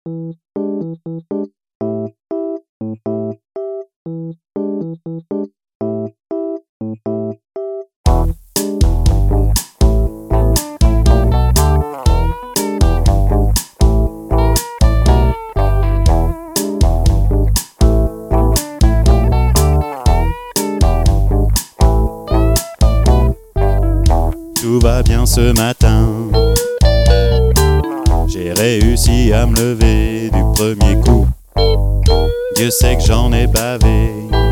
Tout va bien ce matin. J'ai réussi à me lever du premier coup. Dieu sait que j'en ai bavé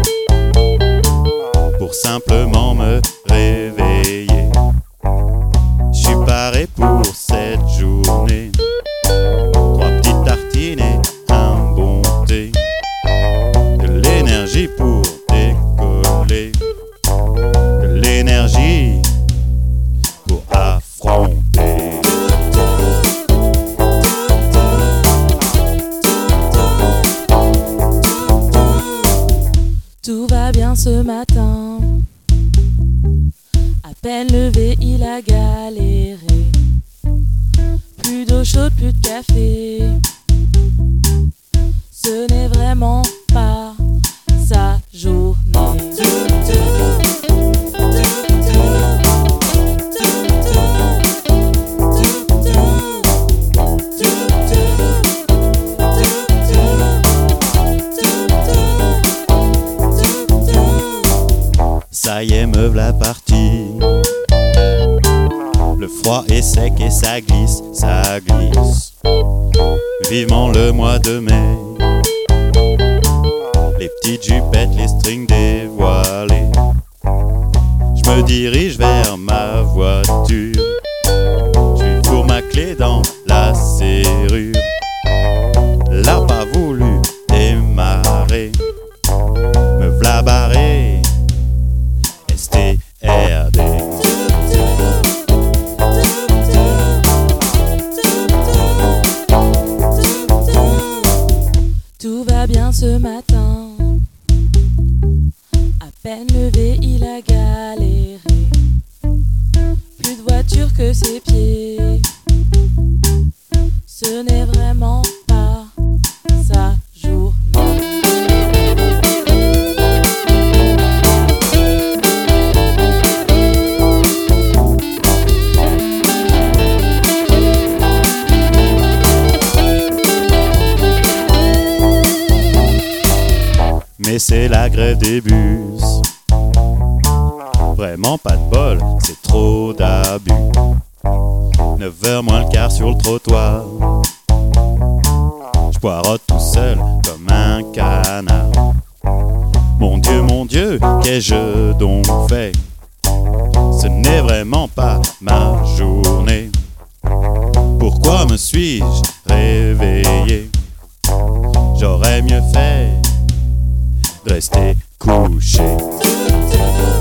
pour simplement me réveiller. Je suis paré pour cette journée. 3 petites tartines et un bon thé. De l'énergie pour décoller. De l'énergie pour affronter. Tout va bien ce matin. À peine levé, il a galéré. Plus d'eau chaude, plus de café. Ce n'est vraiment pas sa journée. Ça y est, me v'là parti. Le froid est sec et ça glisse, ça glisse. Vivement le mois de mai. Les petites jupettes, les strings dévoilés. Je me dirige vers ma voiture. Je lui fourre ma clé dans la serrure. L'arbre a voulu démarrer. Me v'là barré. STRD. Tout va bien ce matin. À peine levé, il a galéré. Plus de voiture que ses pieds. Ce n'est vraiment pas sa journée. Mais c'est la grève des bus. Vraiment pas de bol, c'est trop d'abus. 9h moins le quart sur le trottoir. Je poirote tout seul comme un canard. Mon Dieu, qu'ai-je donc fait? Ce n'est vraiment pas ma journée. Pourquoi me suis-je réveillé? J'aurais mieux fait de rester couché.